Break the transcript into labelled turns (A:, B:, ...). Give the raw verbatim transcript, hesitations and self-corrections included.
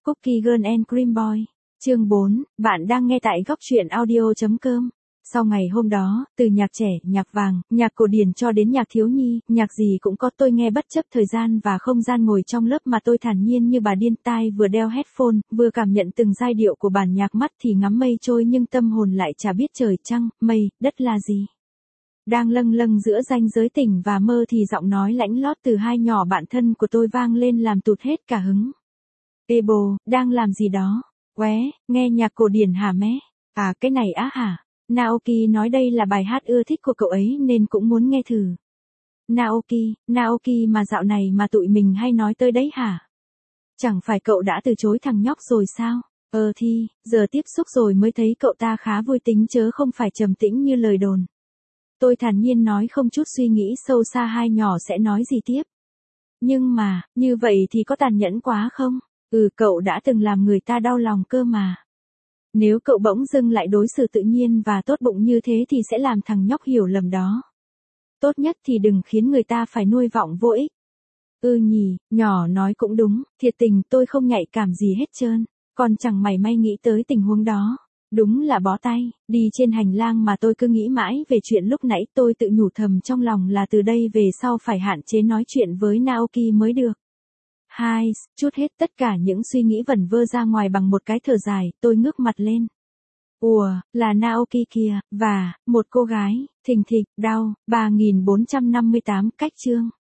A: Cookie Girl and Cream Boy. Chương bốn, bạn đang nghe tại góc truyện audio chấm com. Sau ngày hôm đó, từ nhạc trẻ, nhạc vàng, nhạc cổ điển cho đến nhạc thiếu nhi, nhạc gì cũng có, tôi nghe bất chấp thời gian và không gian, ngồi trong lớp mà tôi thản nhiên như bà điên, tai vừa đeo headphone, vừa cảm nhận từng giai điệu của bản nhạc, mắt thì ngắm mây trôi nhưng tâm hồn lại chả biết trời trăng, mây, đất là gì. Đang lâng lâng giữa ranh giới tỉnh và mơ thì giọng nói lãnh lót từ hai nhỏ bạn thân của tôi vang lên làm tụt hết cả hứng. Ê bồ, đang làm gì đó? Qué, nghe nhạc cổ điển hả mé? À cái này á hả? Naoki nói đây là bài hát ưa thích của cậu ấy nên cũng muốn nghe thử. Naoki, Naoki mà dạo này mà tụi mình hay nói tới đấy hả? Chẳng phải cậu đã từ chối thằng nhóc rồi sao? Ờ thì, giờ tiếp xúc rồi mới thấy cậu ta khá vui tính chớ không phải trầm tĩnh như lời đồn. Tôi thản nhiên nói không chút suy nghĩ sâu xa hai nhỏ sẽ nói gì tiếp. Nhưng mà, như vậy thì có tàn nhẫn quá không? Ừ cậu đã từng làm người ta đau lòng cơ mà. Nếu cậu bỗng dưng lại đối xử tự nhiên và tốt bụng như thế thì sẽ làm thằng nhóc hiểu lầm đó. Tốt nhất thì đừng khiến người ta phải nuôi vọng vô ích. Ừ nhỉ, nhỏ nói cũng đúng, thiệt tình tôi không nhạy cảm gì hết trơn, còn chẳng mảy may nghĩ tới tình huống đó. Đúng là bó tay, đi trên hành lang mà tôi cứ nghĩ mãi về chuyện lúc nãy, tôi tự nhủ thầm trong lòng là từ đây về sau phải hạn chế nói chuyện với Naoki mới được. Hai, chút hết tất cả những suy nghĩ vẩn vơ ra ngoài bằng một cái thở dài, tôi ngước mặt lên. Ùa, là Naoki kìa, và, một cô gái, thình thịch, đau, ba nghìn bốn trăm năm mươi tám, cách chương.